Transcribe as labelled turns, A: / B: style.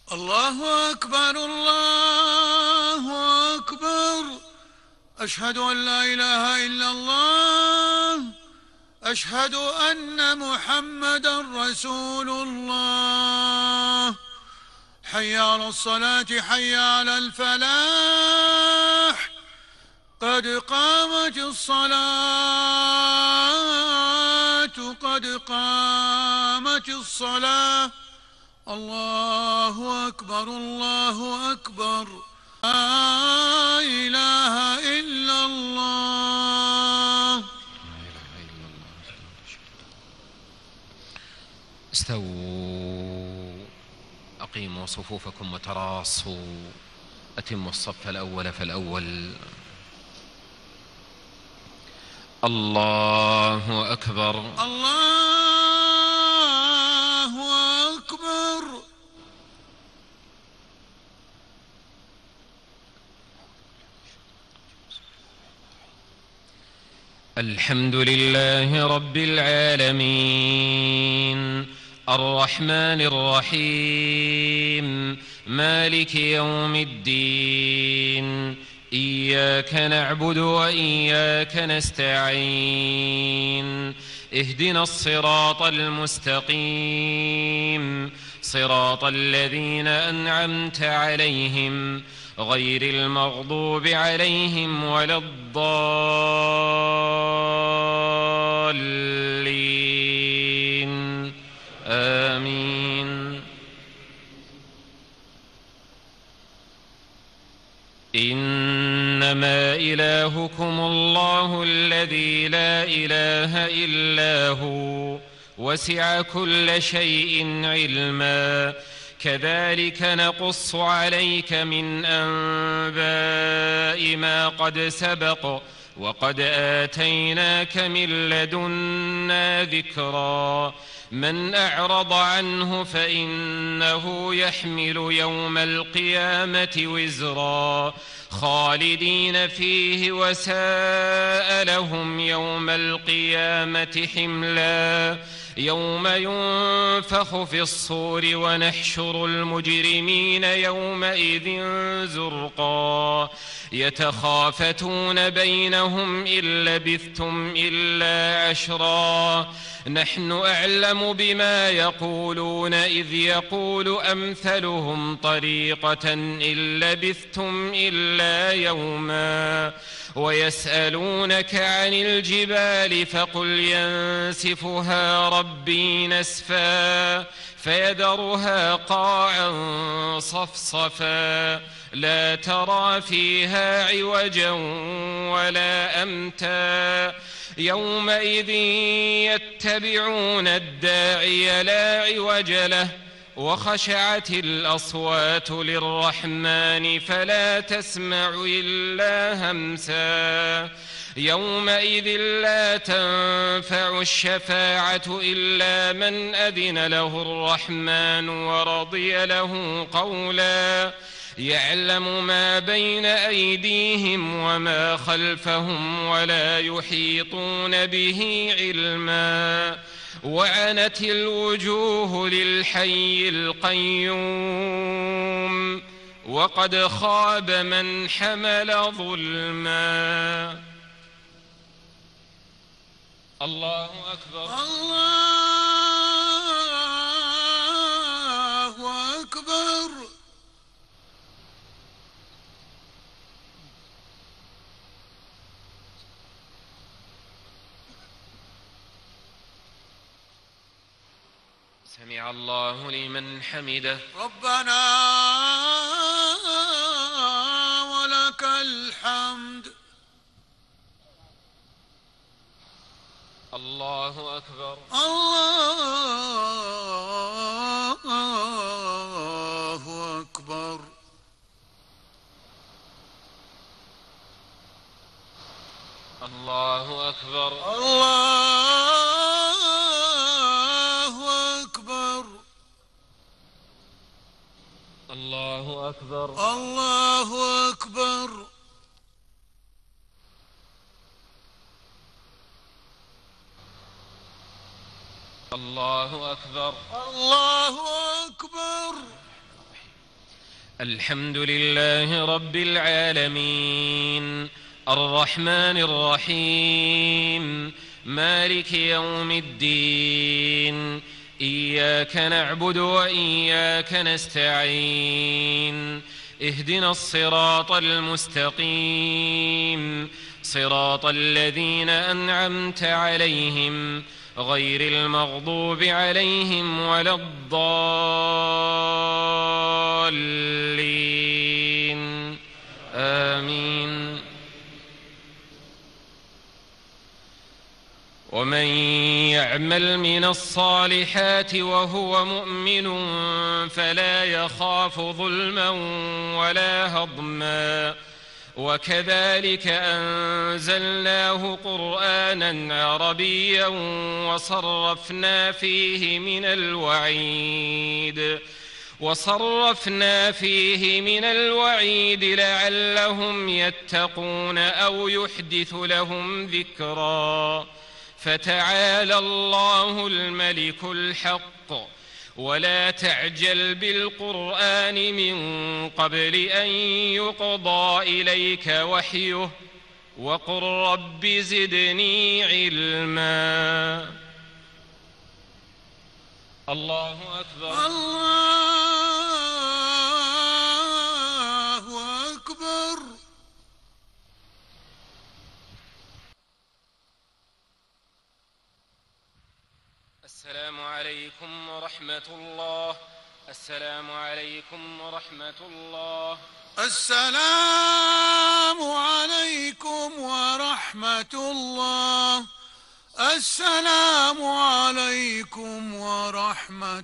A: الله أكبر الله أكبر. أشهد أن لا إله إلا الله. أشهد أن محمدا رسول الله. حي على الصلاة حي على الفلاح. قد قامت الصلاة قد قامت الصلاة. الله أكبر الله أكبر. لا إله إلا الله.
B: استووا، أقيموا صفوفكم وتراصوا، أتموا الصف الأول فالأول. الله أكبر
A: الله أكبر.
B: الحمد لله رب العالمين، الرحمن الرحيم، مالك يوم الدين. إياك نعبد وإياك نستعين. اهدنا الصراط المستقيم، صراط الذين أنعمت عليهم غير المغضوب عليهم ولا الضالين. آمين. إنما إلهكم الله الذي لا إله إلا هو، وسع كل شيء علما. كذلك نقص عليك من أنباء ما قد سبق، وقد آتيناك من لدنا ذكرا. من أعرض عنه فإنه يحمل يوم القيامة وزرا، خالدين فيه وساء لهم يوم القيامة حملا. يوم ينفخ في الصور ونحشر المجرمين يومئذ زرقا. يتخافتون بينهم إن لبثتم إلا عشرا. نحن أعلم بما يقولون إذ يقول أمثلهم طريقة إن لبثتم إلا يوما. ويسألونك عن الجبال فقل ينسفها ربي نسفا، فيذرها قاعا صفصفا، لا ترى فيها عوجا ولا أمتا. يومئذ يتبعون الداعي لا عوج له، وخشعت الأصوات للرحمن فلا تسمع إلا همسا. يومئذ لا تنفع الشفاعة إلا من أذن له الرحمن ورضي له قولا. يعلم ما بين أيديهم وما خلفهم ولا يحيطون به علما. وعنت الوجوه للحي القيوم، وقد خاب من حمل ظلما. الله أكبر
A: الله أكبر.
B: سمع الله لمن حمده.
A: ربنا ولك الحمد.
B: الله أكبر
A: الله أكبر.
B: الله أكبر
A: الله أكبر.
B: الله أكبر
A: الله أكبر.
B: الله أكبر
A: الله أكبر.
B: الحمد لله رب العالمين، الرحمن الرحيم، مالك يوم الدين، إياك نعبد وإياك نستعين، اهدنا الصراط المستقيم، صراط الذين أنعمت عليهم غير المغضوب عليهم ولا الضالين، آمين. ومن يعمل من الصالحات وهو مؤمن فلا يخاف ظلما ولا هضما، وكذلك أنزلناه قرآنا عربيا وصرفنا فيه من الوعيد لعلهم يتقون أو يحدث لهم ذكرا. فتعالى الله الملك الحق، ولا تعجل بالقرآن من قبل أن يقضى إليك وحيه، وقل رب زدني علما. الله أكبر.
A: الله أكبر.
B: السلام عليكم ورحمة الله. السلام عليكم ورحمة الله.
A: السلام عليكم ورحمة الله. السلام عليكم ورحمة